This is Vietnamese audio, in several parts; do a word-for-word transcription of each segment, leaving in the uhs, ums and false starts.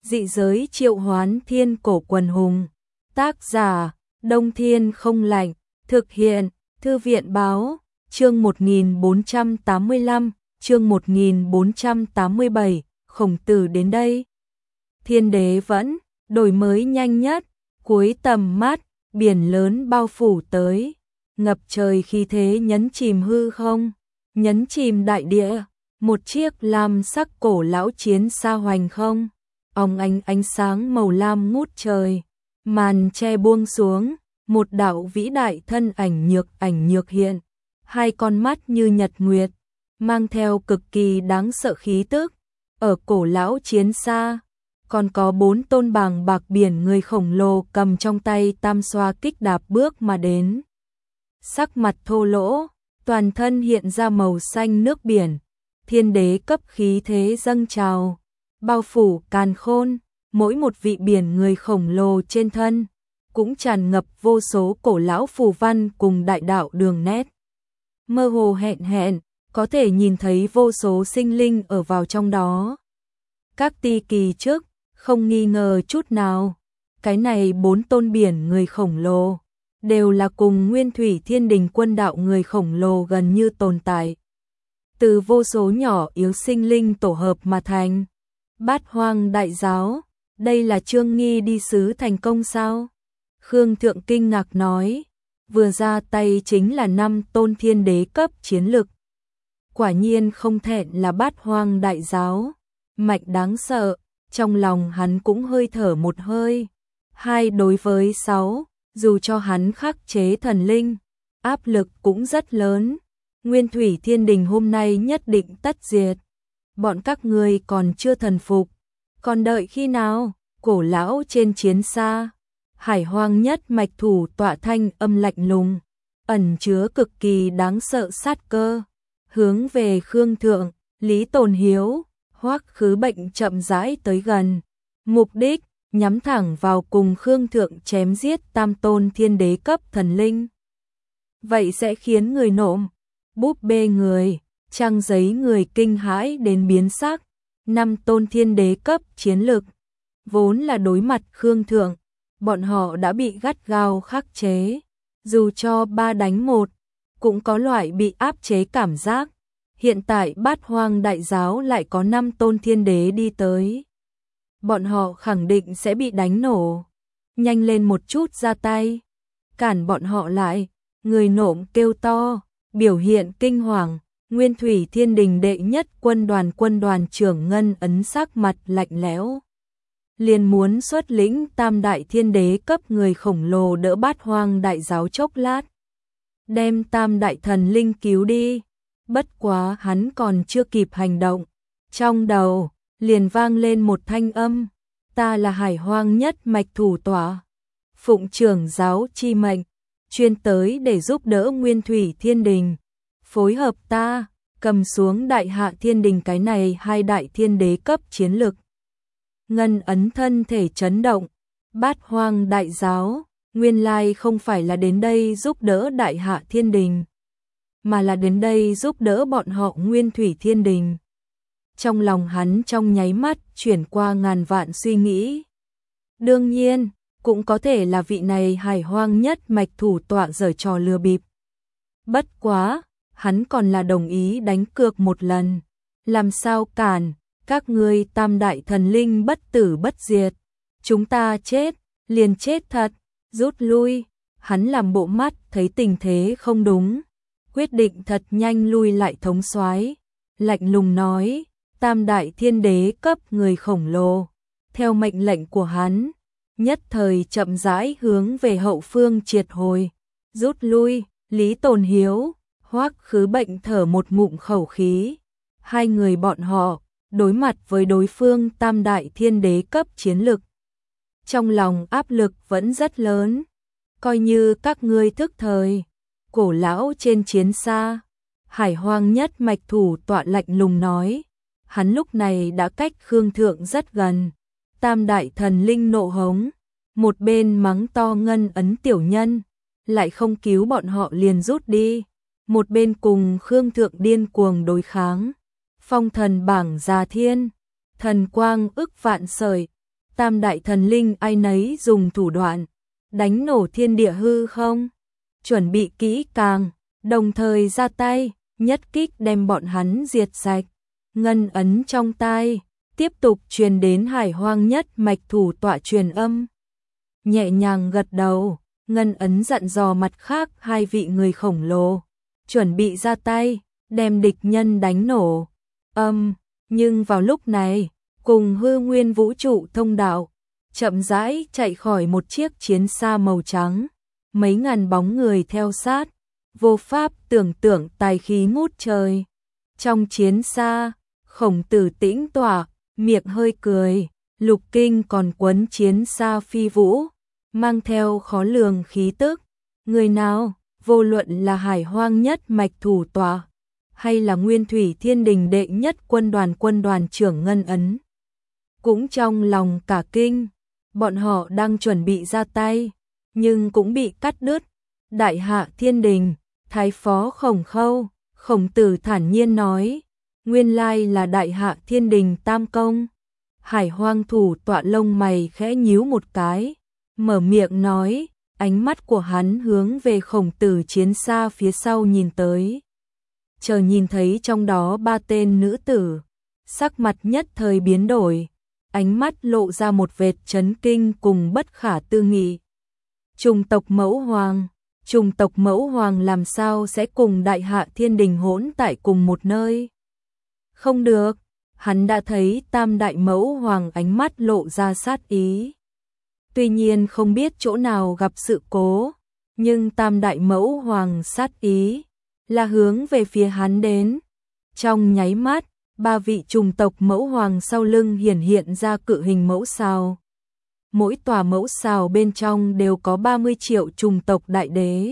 Dị giới triệu hoán thiên cổ quần hùng. Tác giả, Đông Thiên không lạnh. Thực hiện, Thư viện báo, chương một nghìn bốn trăm tám mươi lăm, chương một nghìn bốn trăm tám mươi bảy, Khổng Tử đến đây. Thiên đế vẫn, đổi mới nhanh nhất, cuối tầm mắt, biển lớn bao phủ tới, ngập trời khí thế nhấn chìm hư không, nhấn chìm đại địa, một chiếc lam sắc cổ lão chiến xa hoành không, óng ánh ánh sáng màu lam ngút trời, màn che buông xuống, một đạo vĩ đại thân ảnh nhược ảnh nhược hiện, hai con mắt như nhật nguyệt, mang theo cực kỳ đáng sợ khí tức, ở cổ lão chiến xa. Còn có bốn tôn bàng bạc biển người khổng lồ cầm trong tay tam xoa kích đạp bước mà đến. Sắc mặt thô lỗ, toàn thân hiện ra màu xanh nước biển, thiên đế cấp khí thế dâng trào, bao phủ càn khôn, mỗi một vị biển người khổng lồ trên thân, cũng tràn ngập vô số cổ lão phù văn cùng đại đạo đường nét. Mơ hồ hẹn hẹn, có thể nhìn thấy vô số sinh linh ở vào trong đó. Các ti kỳ trước, không nghi ngờ chút nào, cái này bốn tôn biển người khổng lồ, đều là cùng Nguyên Thủy Thiên Đình quân đạo người khổng lồ gần như tồn tại. Từ vô số nhỏ yếu sinh linh tổ hợp mà thành. Bát Hoang Đại Giáo, đây là Trương Nghi đi sứ thành công sao? Khương Thượng kinh ngạc nói, vừa ra tay chính là năm tôn thiên đế cấp chiến lực. Quả nhiên không thẹn là Bát Hoang Đại Giáo, mạnh đáng sợ. Trong lòng hắn cũng hơi thở một hơi. Hai đối với sáu, dù cho hắn khắc chế thần linh, áp lực cũng rất lớn. Nguyên Thủy Thiên Đình hôm nay nhất định tất diệt. Bọn các ngươi còn chưa thần phục, còn đợi khi nào? Cổ lão trên chiến xa, Hải Hoang nhất mạch thủ tọa thanh âm lạnh lùng, ẩn chứa cực kỳ đáng sợ sát cơ, hướng về Khương Thượng, Lý Tồn Hiếu, Hoắc Khứ Bệnh chậm rãi tới gần, mục đích nhắm thẳng vào cùng Khương Thượng chém giết tam tôn thiên đế cấp thần linh. Vậy sẽ khiến người nộm, búp bê người, trang giấy người kinh hãi đến biến sắc. Năm tôn thiên đế cấp chiến lực, vốn là đối mặt Khương Thượng, bọn họ đã bị gắt gao khắc chế, dù cho ba đánh một, cũng có loại bị áp chế cảm giác. Hiện tại Bát Hoang Đại Giáo lại có năm tôn thiên đế đi tới. Bọn họ khẳng định sẽ bị đánh nổ. Nhanh lên một chút ra tay. Cản bọn họ lại. Người nộm kêu to, biểu hiện kinh hoàng. Nguyên Thủy Thiên Đình đệ nhất quân đoàn quân đoàn trưởng Ngân Ấn sắc mặt lạnh lẽo. Liền muốn xuất lĩnh tam đại thiên đế cấp người khổng lồ đỡ Bát Hoang Đại Giáo chốc lát. Đem tam đại thần linh cứu đi. Bất quá hắn còn chưa kịp hành động, trong đầu liền vang lên một thanh âm, ta là Hải Hoang nhất mạch thủ tọa, phụng trưởng giáo chi mệnh, chuyên tới để giúp đỡ Nguyên Thủy Thiên Đình, phối hợp ta, cầm xuống Đại Hạ Thiên Đình cái này hai đại thiên đế cấp chiến lực. Ngân Ấn thân thể chấn động, Bát Hoang Đại Giáo, nguyên lai không phải là đến đây giúp đỡ Đại Hạ Thiên Đình, mà là đến đây giúp đỡ bọn họ Nguyên Thủy Thiên Đình. Trong lòng hắn trong nháy mắt chuyển qua ngàn vạn suy nghĩ. Đương nhiên, cũng có thể là vị này Hải Hoang nhất mạch thủ tọa giở trò lừa bịp. Bất quá, hắn còn là đồng ý đánh cược một lần. Làm sao cản, các ngươi tam đại thần linh bất tử bất diệt. Chúng ta chết, liền chết thật, rút lui. Hắn làm bộ mắt thấy tình thế không đúng, quyết định thật nhanh lui lại thống soái, lạnh lùng nói, tam đại thiên đế cấp người khổng lồ, theo mệnh lệnh của hắn, nhất thời chậm rãi hướng về hậu phương triệt hồi, rút lui. Lý Tồn Hiếu, Hoắc Khứ Bệnh thở một ngụm khẩu khí, hai người bọn họ đối mặt với đối phương tam đại thiên đế cấp chiến lực, trong lòng áp lực vẫn rất lớn, coi như các ngươi thức thời. Cổ lão trên chiến xa, Hải Hoang nhất mạch thủ tọa lạnh lùng nói, hắn lúc này đã cách Khương Thượng rất gần. Tam đại thần linh nộ hống, một bên mắng to Ngân Ấn tiểu nhân, lại không cứu bọn họ liền rút đi, một bên cùng Khương Thượng điên cuồng đối kháng. Phong thần bảng già thiên, thần quang ức vạn sợi, tam đại thần linh ai nấy dùng thủ đoạn, đánh nổ thiên địa hư không, chuẩn bị kỹ càng, đồng thời ra tay, nhất kích đem bọn hắn diệt sạch. Ngân ấn trong tai, tiếp tục truyền đến Hải Hoang nhất mạch thủ tọa truyền âm. Nhẹ nhàng gật đầu, ngân ấn dặn dò mặt khác hai vị người khổng lồ, chuẩn bị ra tay, đem địch nhân đánh nổ. Âm, nhưng vào lúc này, cùng hư nguyên vũ trụ thông đạo, chậm rãi chạy khỏi một chiếc chiến xa màu trắng, mấy ngàn bóng người theo sát, vô pháp tưởng tượng tài khí ngút trời. Trong chiến xa, Khổng Tử tĩnh tọa, miệng hơi cười, lục kinh còn quấn chiến xa phi vũ, mang theo khó lường khí tức. Người nào, vô luận là Hải Hoang nhất mạch thủ tọa, hay là Nguyên Thủy Thiên Đình đệ nhất quân đoàn quân đoàn trưởng Ngân Ấn, cũng trong lòng cả kinh. Bọn họ đang chuẩn bị ra tay, nhưng cũng bị cắt đứt. Đại hạ Thiên Đình, Thái phó Khổng Khâu, Khổng Tử thản nhiên nói, nguyên lai là Đại hạ Thiên Đình tam công. Hải Hoang thủ tọa lông mày khẽ nhíu một cái, mở miệng nói, ánh mắt của hắn hướng về Khổng Tử chiến xa phía sau nhìn tới. Chờ nhìn thấy trong đó ba tên nữ tử, sắc mặt nhất thời biến đổi, ánh mắt lộ ra một vệt chấn kinh cùng bất khả tư nghị. Trùng tộc Mẫu Hoàng, trùng tộc Mẫu Hoàng làm sao sẽ cùng Đại hạ Thiên Đình hỗn tại cùng một nơi? Không được, hắn đã thấy Tam đại Mẫu Hoàng ánh mắt lộ ra sát ý. Tuy nhiên không biết chỗ nào gặp sự cố, nhưng Tam đại Mẫu Hoàng sát ý là hướng về phía hắn đến. Trong nháy mắt, ba vị trùng tộc Mẫu Hoàng sau lưng hiển hiện ra cự hình mẫu sao. Mỗi tòa mẫu sao bên trong đều có ba mươi triệu trùng tộc đại đế.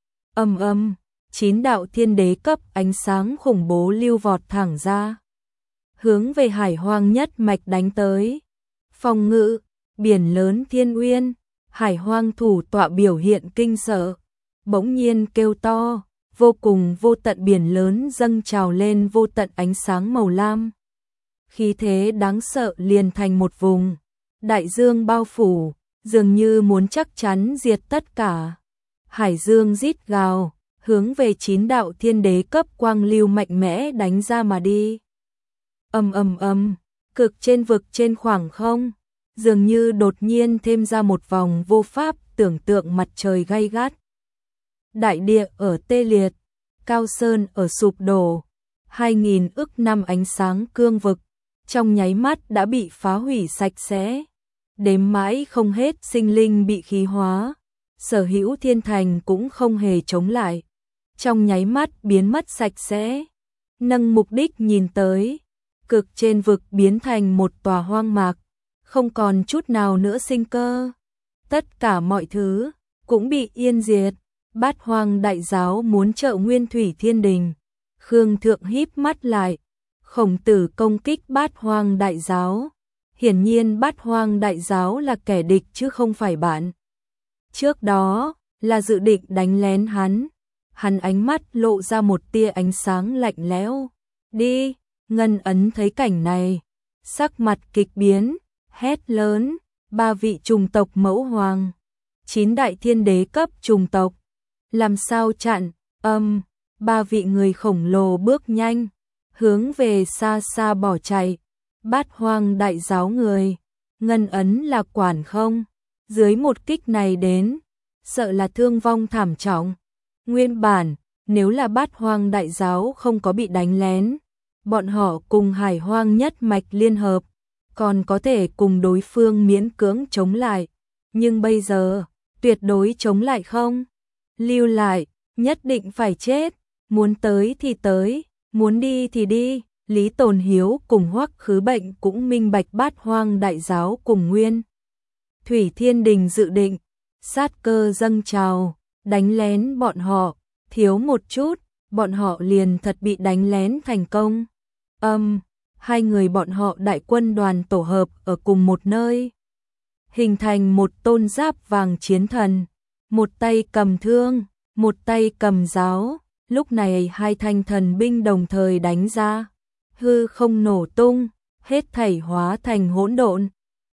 Âm âm, chín đạo thiên đế cấp ánh sáng khủng bố lưu vọt thẳng ra, hướng về Hải Hoang nhất mạch đánh tới. Phòng ngự, biển lớn thiên uyên, Hải Hoang thủ tọa biểu hiện kinh sợ, bỗng nhiên kêu to, vô cùng vô tận biển lớn dâng trào lên vô tận ánh sáng màu lam. Khí thế đáng sợ liền thành một vùng, đại dương bao phủ, dường như muốn chắc chắn diệt tất cả. Hải dương rít gào, hướng về chín đạo thiên đế cấp quang lưu mạnh mẽ đánh ra mà đi. Ầm ầm ầm, cực trên vực trên khoảng không, dường như đột nhiên thêm ra một vòng vô pháp tưởng tượng mặt trời gay gắt. Đại địa ở tê liệt, cao sơn ở sụp đổ, hai nghìn ức năm ánh sáng cương vực, trong nháy mắt đã bị phá hủy sạch sẽ. Đếm mãi không hết sinh linh bị khí hóa, sở hữu thiên thành cũng không hề chống lại, trong nháy mắt biến mất sạch sẽ. Nâng mục đích nhìn tới, cực trên vực biến thành một tòa hoang mạc, không còn chút nào nữa sinh cơ. Tất cả mọi thứ cũng bị yên diệt. Bát Hoang đại giáo muốn trợ Nguyên Thủy Thiên Đình. Khương Thượng híp mắt lại, Khổng Tử công kích Bát Hoang đại giáo. Hiển nhiên Bát Hoang đại giáo là kẻ địch chứ không phải bạn. Trước đó là dự định đánh lén hắn. Hắn ánh mắt lộ ra một tia ánh sáng lạnh lẽo. Đi, Ngân Ấn thấy cảnh này, sắc mặt kịch biến, hét lớn, ba vị trùng tộc Mẫu Hoàng, chín đại thiên đế cấp trùng tộc, làm sao chặn? Âm, ba vị người khổng lồ bước nhanh, hướng về xa xa bỏ chạy. Bát Hoang đại giáo người, Ngân Ấn là quản không? Dưới một kích này đến, sợ là thương vong thảm trọng. Nguyên bản, nếu là Bát Hoang đại giáo không có bị đánh lén, bọn họ cùng Hải Hoang nhất mạch liên hợp, còn có thể cùng đối phương miễn cưỡng chống lại. Nhưng bây giờ, tuyệt đối chống lại không? Lưu lại, nhất định phải chết, muốn tới thì tới, muốn đi thì đi. Lý Tồn Hiếu cùng Hoắc Khứ Bệnh cũng minh bạch Bát Hoang đại giáo cùng Nguyên Thủy Thiên Đình dự định, sát cơ dâng trào, đánh lén bọn họ, thiếu một chút, bọn họ liền thật bị đánh lén thành công. Âm, hai người bọn họ đại quân đoàn tổ hợp ở cùng một nơi, hình thành một tôn giáp vàng chiến thần, một tay cầm thương, một tay cầm giáo. Lúc này hai thanh thần binh đồng thời đánh ra, hư không nổ tung, hết thảy hóa thành hỗn độn.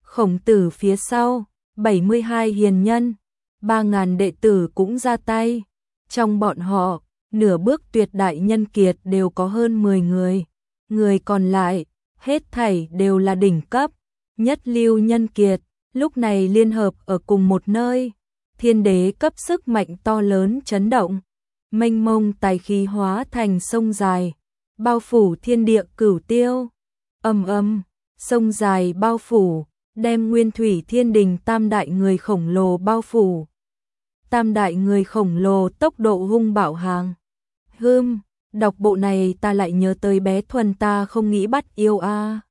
Khổng Tử phía sau, bảy mươi hai hiền nhân, ba ngàn đệ tử cũng ra tay. Trong bọn họ, nửa bước tuyệt đại nhân kiệt đều có hơn mười người. Người còn lại, hết thảy đều là đỉnh cấp, nhất lưu nhân kiệt, lúc này liên hợp ở cùng một nơi. Thiên đế cấp sức mạnh to lớn chấn động, mênh mông tài khí hóa thành sông dài, bao phủ thiên địa cửu tiêu. Ầm ầm, sông dài bao phủ, đem Nguyên Thủy Thiên Đình tam đại người khổng lồ bao phủ. Tam đại người khổng lồ tốc độ hung bạo hàng. Hưm, đọc bộ này ta lại nhớ tới bé Thuần ta không nghĩ bắt yêu a. À.